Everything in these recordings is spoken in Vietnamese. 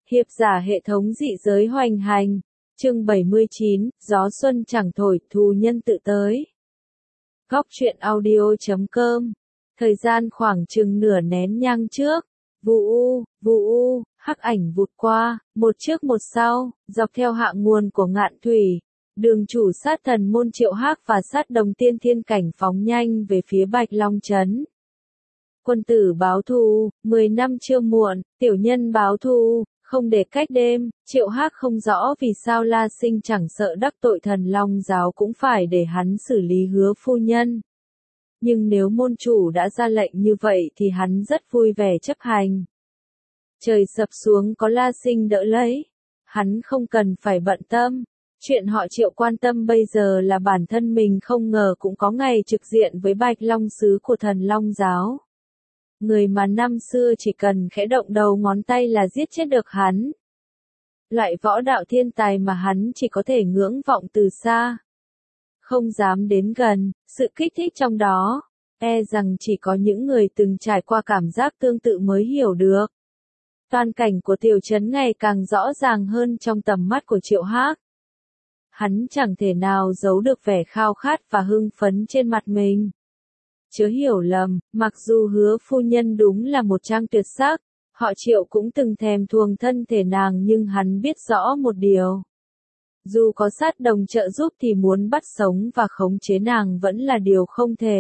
Hiệp giả hệ thống dị giới hoành hành. Chương 79, gió xuân chẳng thổi, thù nhân tự tới. Góc truyện audio.com. Thời gian khoảng chừng nửa nén nhang trước. Vụ u, hắc ảnh vụt qua, một trước một sau, dọc theo hạ nguồn của ngạn thủy. Đường chủ sát thần môn Triệu Hắc và sát đồng tiên thiên cảnh phóng nhanh về phía Bạch Long Trấn. Quân tử báo thù, 10 năm chưa muộn, tiểu nhân báo thù, không để cách đêm. Triệu Hắc không rõ vì sao La Sinh chẳng sợ đắc tội Thần Long giáo cũng phải để hắn xử lý Hứa phu nhân. Nhưng nếu môn chủ đã ra lệnh như vậy thì hắn rất vui vẻ chấp hành. Trời sập xuống có La Sinh đỡ lấy, hắn không cần phải bận tâm. Chuyện họ Triệu quan tâm bây giờ là bản thân mình không ngờ cũng có ngày trực diện với Bạch Long sứ của Thần Long giáo. Người mà năm xưa chỉ cần khẽ động đầu ngón tay là giết chết được hắn. Loại võ đạo thiên tài mà hắn chỉ có thể ngưỡng vọng từ xa. Không dám đến gần, sự kích thích trong đó, rằng chỉ có những người từng trải qua cảm giác tương tự mới hiểu được. Toàn cảnh của tiểu trấn ngày càng rõ ràng hơn trong tầm mắt của Triệu Hắc. Hắn chẳng thể nào giấu được vẻ khao khát và hưng phấn trên mặt mình. Chớ hiểu lầm, mặc dù Hứa phu nhân đúng là một trang tuyệt sắc, họ Triệu cũng từng thèm thuồng thân thể nàng, nhưng hắn biết rõ một điều. Dù có sát đồng trợ giúp thì muốn bắt sống và khống chế nàng vẫn là điều không thể.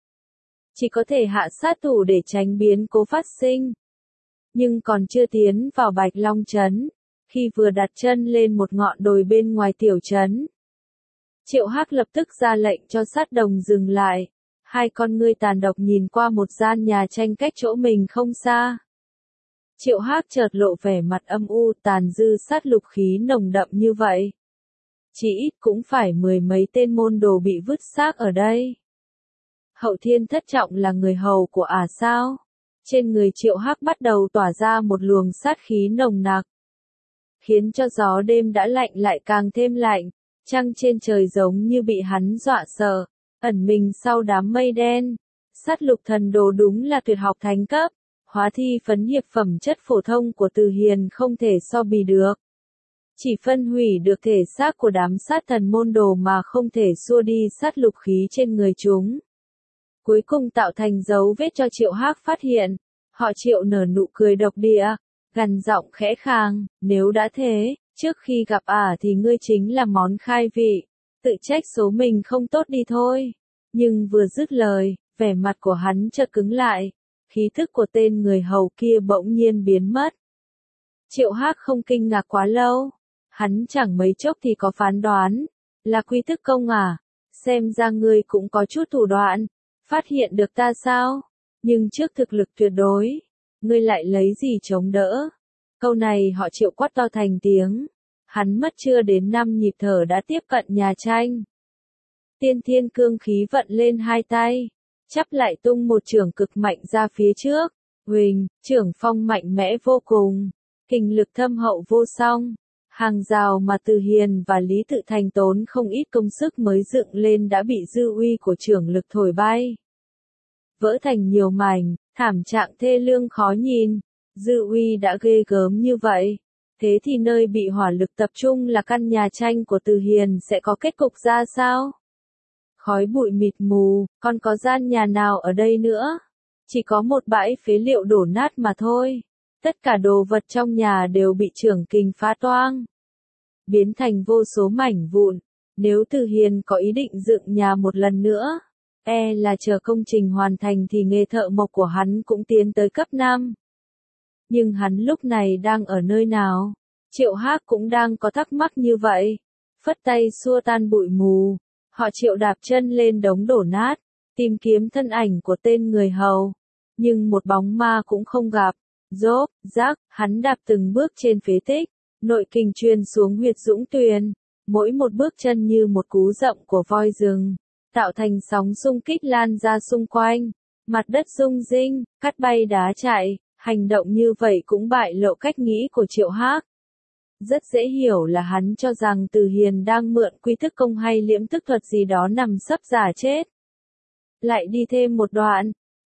Chỉ có thể hạ sát thủ để tránh biến cố phát sinh. Nhưng còn chưa tiến vào Bạch Long Trấn, khi vừa đặt chân lên một ngọn đồi bên ngoài tiểu trấn, Triệu Hắc lập tức ra lệnh cho sát đồng dừng lại. Hai con ngươi tàn độc nhìn qua một gian nhà tranh cách chỗ mình không xa. Triệu Hắc chợt lộ vẻ mặt âm u, tàn dư sát lục khí nồng đậm như vậy. Chỉ ít cũng phải 10 mấy tên môn đồ bị vứt xác ở đây. Hậu Thiên Thất Trọng là người hầu của sao? Trên người Triệu Hắc bắt đầu tỏa ra một luồng sát khí nồng nặc, khiến cho gió đêm đã lạnh lại càng thêm lạnh. Trăng trên trời giống như bị hắn dọa sợ, ẩn mình sau đám mây đen. Sát lục thần đồ đúng là tuyệt học thánh cấp, hóa thi phấn hiệp phẩm chất phổ thông của Từ Hiền không thể so bì được. Chỉ phân hủy được thể xác của đám sát thần môn đồ mà không thể xua đi sát lục khí trên người chúng. Cuối cùng tạo thành dấu vết cho Triệu Hắc phát hiện. Họ Triệu nở nụ cười độc địa, gằn giọng khẽ khàng, nếu đã thế, trước khi gặp thì ngươi chính là món khai vị, tự trách số mình không tốt đi thôi. Nhưng vừa dứt lời, vẻ mặt của hắn chợt cứng lại, khí thức của tên người hầu kia bỗng nhiên biến mất. Triệu Hắc không kinh ngạc quá lâu, hắn chẳng mấy chốc thì có phán đoán, là Quy Tức Công xem ra ngươi cũng có chút thủ đoạn, phát hiện được ta sao? Nhưng trước thực lực tuyệt đối, ngươi lại lấy gì chống đỡ? Câu này họ Triệu quát to thành tiếng. Hắn mất chưa đến 5 nhịp thở đã tiếp cận nhà tranh. Tiên thiên cương khí vận lên hai tay, chắp lại tung một chưởng cực mạnh ra phía trước. Huỳnh, chưởng phong mạnh mẽ vô cùng, kình lực thâm hậu vô song. Hàng rào mà Từ Hiền và Lý Tự Thành tốn không ít công sức mới dựng lên đã bị dư uy của chưởng lực thổi bay. Vỡ thành nhiều mảnh, thảm trạng thê lương khó nhìn. Dư uy đã ghê gớm như vậy. Thế thì nơi bị hỏa lực tập trung là căn nhà tranh của Từ Hiền sẽ có kết cục ra sao? Khói bụi mịt mù, còn có gian nhà nào ở đây nữa? Chỉ có một bãi phế liệu đổ nát mà thôi. Tất cả đồ vật trong nhà đều bị chưởng kình phá toang, biến thành vô số mảnh vụn. Nếu Từ Hiền có ý định dựng nhà một lần nữa, là chờ công trình hoàn thành thì nghề thợ mộc của hắn cũng tiến tới cấp 5. Nhưng hắn lúc này đang ở nơi nào? Triệu Hắc cũng đang có thắc mắc như vậy. Phất tay xua tan bụi mù, họ Triệu đạp chân lên đống đổ nát, tìm kiếm thân ảnh của tên người hầu. Nhưng một bóng ma cũng không gặp. Rốp, rác, hắn đạp từng bước trên phế tích, nội kình truyền xuống huyệt Dũng Tuyền. Mỗi một bước chân như một cú dậm của voi rừng, tạo thành sóng xung kích lan ra xung quanh. Mặt đất rung rinh, cắt bay đá chạy. Hành động như vậy cũng bại lộ cách nghĩ của Triệu Hắc. Rất dễ hiểu là hắn cho rằng Từ Hiền đang mượn Quy Tức Công hay liễm tức thuật gì đó nằm sấp giả chết. Lại đi thêm một đoạn,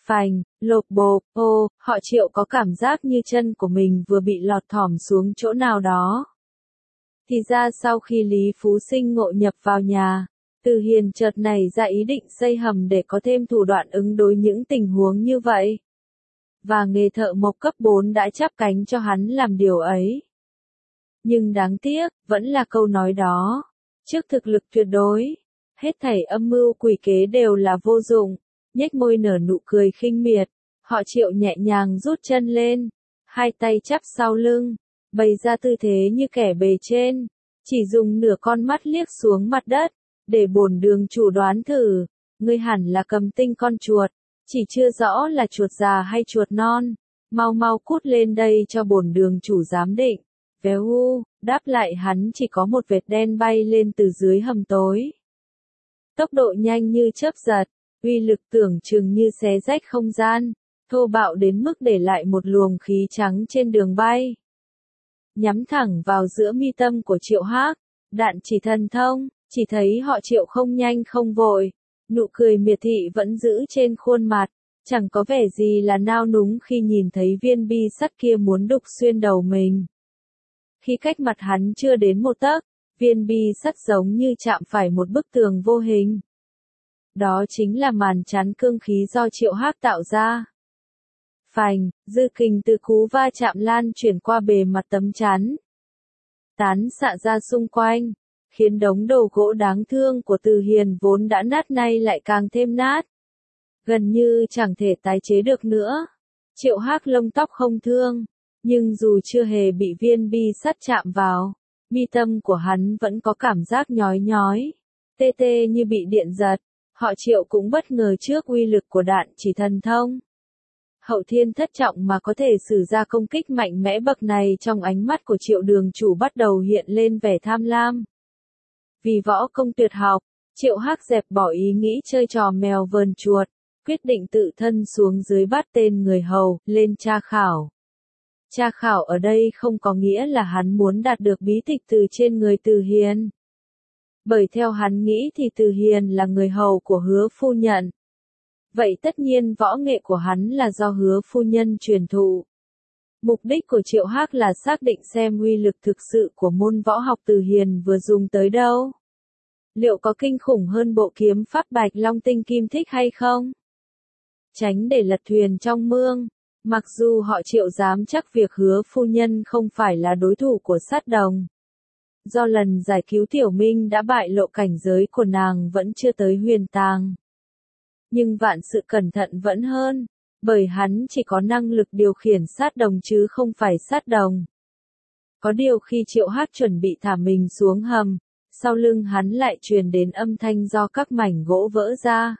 Phành, lộp bộp, ô, họ Triệu có cảm giác như chân của mình vừa bị lọt thỏm xuống chỗ nào đó. Thì ra sau khi Lý Phú Sinh ngộ nhập vào nhà, Từ Hiền chợt nảy ra ý định xây hầm để có thêm thủ đoạn ứng đối những tình huống như vậy. Và nghề thợ mộc cấp 4 đã chắp cánh cho hắn làm điều ấy. Nhưng đáng tiếc, vẫn là câu nói đó. Trước thực lực tuyệt đối, hết thảy âm mưu quỷ kế đều là vô dụng. Nhếch môi nở nụ cười khinh miệt, họ Triệu nhẹ nhàng rút chân lên, hai tay chắp sau lưng, bày ra tư thế như kẻ bề trên, chỉ dùng nửa con mắt liếc xuống mặt đất, để bổn đường chủ đoán thử, ngươi hẳn là Cầm Tinh con chuột, chỉ chưa rõ là chuột già hay chuột non, mau mau cút lên đây cho bổn đường chủ giám định. Véo u, đáp lại hắn chỉ có một vệt đen bay lên từ dưới hầm tối. Tốc độ nhanh như chớp giật, uy lực tưởng chừng như xé rách không gian, thô bạo đến mức để lại một luồng khí trắng trên đường bay. Nhắm thẳng vào giữa mi tâm của Triệu Hắc, đạn chỉ thần thông, chỉ thấy họ Triệu không nhanh không vội, nụ cười miệt thị vẫn giữ trên khuôn mặt, chẳng có vẻ gì là nao núng khi nhìn thấy viên bi sắt kia muốn đục xuyên đầu mình. Khi cách mặt hắn chưa đến một tấc, viên bi sắt giống như chạm phải một bức tường vô hình. Đó chính là màn chắn cương khí do Triệu Hắc tạo ra. Phành, dư kình từ cú va chạm lan chuyển qua bề mặt tấm chắn, tán xạ ra xung quanh, khiến đống đồ gỗ đáng thương của Từ Hiền vốn đã nát nay lại càng thêm nát. Gần như chẳng thể tái chế được nữa. Triệu Hắc lông tóc không thương, nhưng dù chưa hề bị viên bi sắt chạm vào, mi tâm của hắn vẫn có cảm giác nhói nhói, tê tê như bị điện giật. Họ Triệu cũng bất ngờ trước uy lực của đạn chỉ thần thông. Hậu thiên thất trọng mà có thể sử ra công kích mạnh mẽ bậc này, trong ánh mắt của Triệu đường chủ bắt đầu hiện lên vẻ tham lam. Vì võ công tuyệt học, Triệu Hắc dẹp bỏ ý nghĩ chơi trò mèo vờn chuột, quyết định tự thân xuống dưới bắt tên người hầu, lên tra khảo. Tra khảo ở đây không có nghĩa là hắn muốn đạt được bí tịch từ trên người Từ Hiền. Bởi theo hắn nghĩ thì Từ Hiền là người hầu của Hứa phu nhân. Vậy tất nhiên võ nghệ của hắn là do Hứa phu nhân truyền thụ. Mục đích của Triệu Hắc là xác định xem uy lực thực sự của môn võ học Từ Hiền vừa dùng tới đâu. Liệu có kinh khủng hơn bộ kiếm pháp Bạch Long Tinh Kim Thích hay không? Tránh để lật thuyền trong mương. Mặc dù họ Triệu dám chắc việc Hứa phu nhân không phải là đối thủ của Sát Đồng. Do lần giải cứu Tiểu Minh đã bại lộ cảnh giới của nàng vẫn chưa tới huyền tàng. Nhưng vạn sự cẩn thận vẫn hơn, bởi hắn chỉ có năng lực điều khiển Sát Đồng chứ không phải Sát Đồng. Có điều khi Triệu Hắc chuẩn bị thả mình xuống hầm, sau lưng hắn lại truyền đến âm thanh do các mảnh gỗ vỡ ra.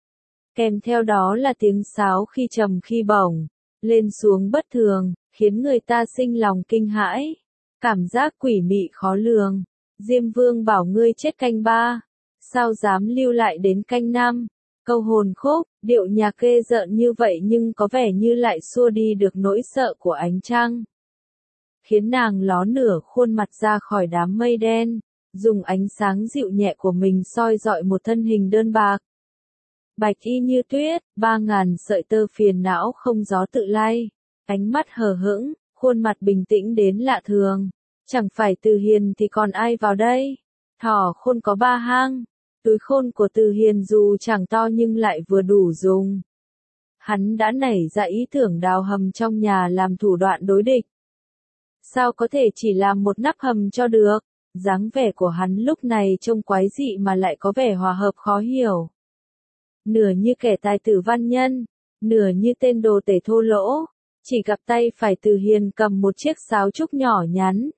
Kèm theo đó là tiếng sáo khi trầm khi bổng, lên xuống bất thường, khiến người ta sinh lòng kinh hãi. Cảm giác quỷ mị khó lường. Diêm Vương bảo ngươi chết canh 3, sao dám lưu lại đến canh 5? Câu hồn khúc, điệu nhạc ghê rợn như vậy nhưng có vẻ như lại xua đi được nỗi sợ của ánh trăng. Khiến nàng ló nửa khuôn mặt ra khỏi đám mây đen, dùng ánh sáng dịu nhẹ của mình soi dọi một thân hình đơn bạc. Bạch y như tuyết, 3000 sợi tơ phiền não không gió tự lay, ánh mắt hờ hững, khuôn mặt bình tĩnh đến lạ thường. Chẳng phải Từ Hiền thì còn ai vào đây? Thỏ khôn có 3 hang. Túi khôn của Từ Hiền dù chẳng to nhưng lại vừa đủ dùng. Hắn đã nảy ra ý tưởng đào hầm trong nhà làm thủ đoạn đối địch. Sao có thể chỉ làm một nắp hầm cho được? Dáng vẻ của hắn lúc này trông quái dị mà lại có vẻ hòa hợp khó hiểu. Nửa như kẻ tài tử văn nhân, nửa như tên đồ tể thô lỗ. Chỉ gặp tay phải Từ Hiền cầm một chiếc sáo trúc nhỏ nhắn.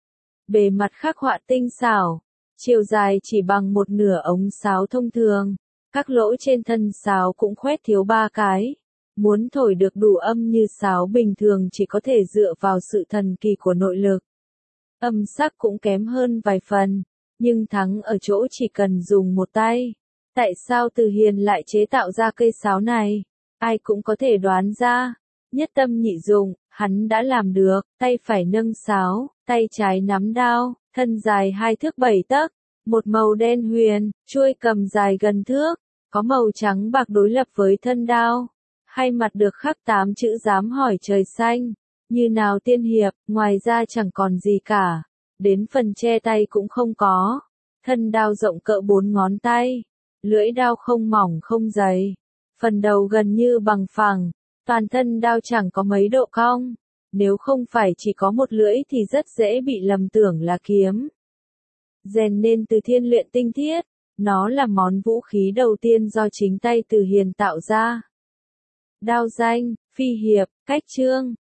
Bề mặt khắc họa tinh xảo, chiều dài chỉ bằng một nửa ống sáo thông thường. Các lỗ trên thân sáo cũng khoét thiếu 3 cái. Muốn thổi được đủ âm như sáo bình thường chỉ có thể dựa vào sự thần kỳ của nội lực. Âm sắc cũng kém hơn vài phần, nhưng thắng ở chỗ chỉ cần dùng một tay. Tại sao Từ Hiền lại chế tạo ra cây sáo này? Ai cũng có thể đoán ra. Nhất tâm nhị dụng, hắn đã làm được, tay phải nâng sáo, tay trái nắm đao, thân dài 2 thước 7 tấc, một màu đen huyền, chuôi cầm dài gần thước, có màu trắng bạc đối lập với thân đao. Hai mặt được khắc 8 chữ dám hỏi trời xanh. Như nào tiên hiệp, ngoài ra chẳng còn gì cả. Đến phần che tay cũng không có. Thân đao rộng cỡ 4 ngón tay. Lưỡi đao không mỏng không dày. Phần đầu gần như bằng phẳng. Toàn thân đao chẳng có mấy độ cong. Nếu không phải chỉ có một lưỡi thì rất dễ bị lầm tưởng là kiếm. Rèn nên từ thiên luyện tinh thiết. Nó là món vũ khí đầu tiên do chính tay Từ Hiền tạo ra. Đao danh, phi hiệp, cách chương.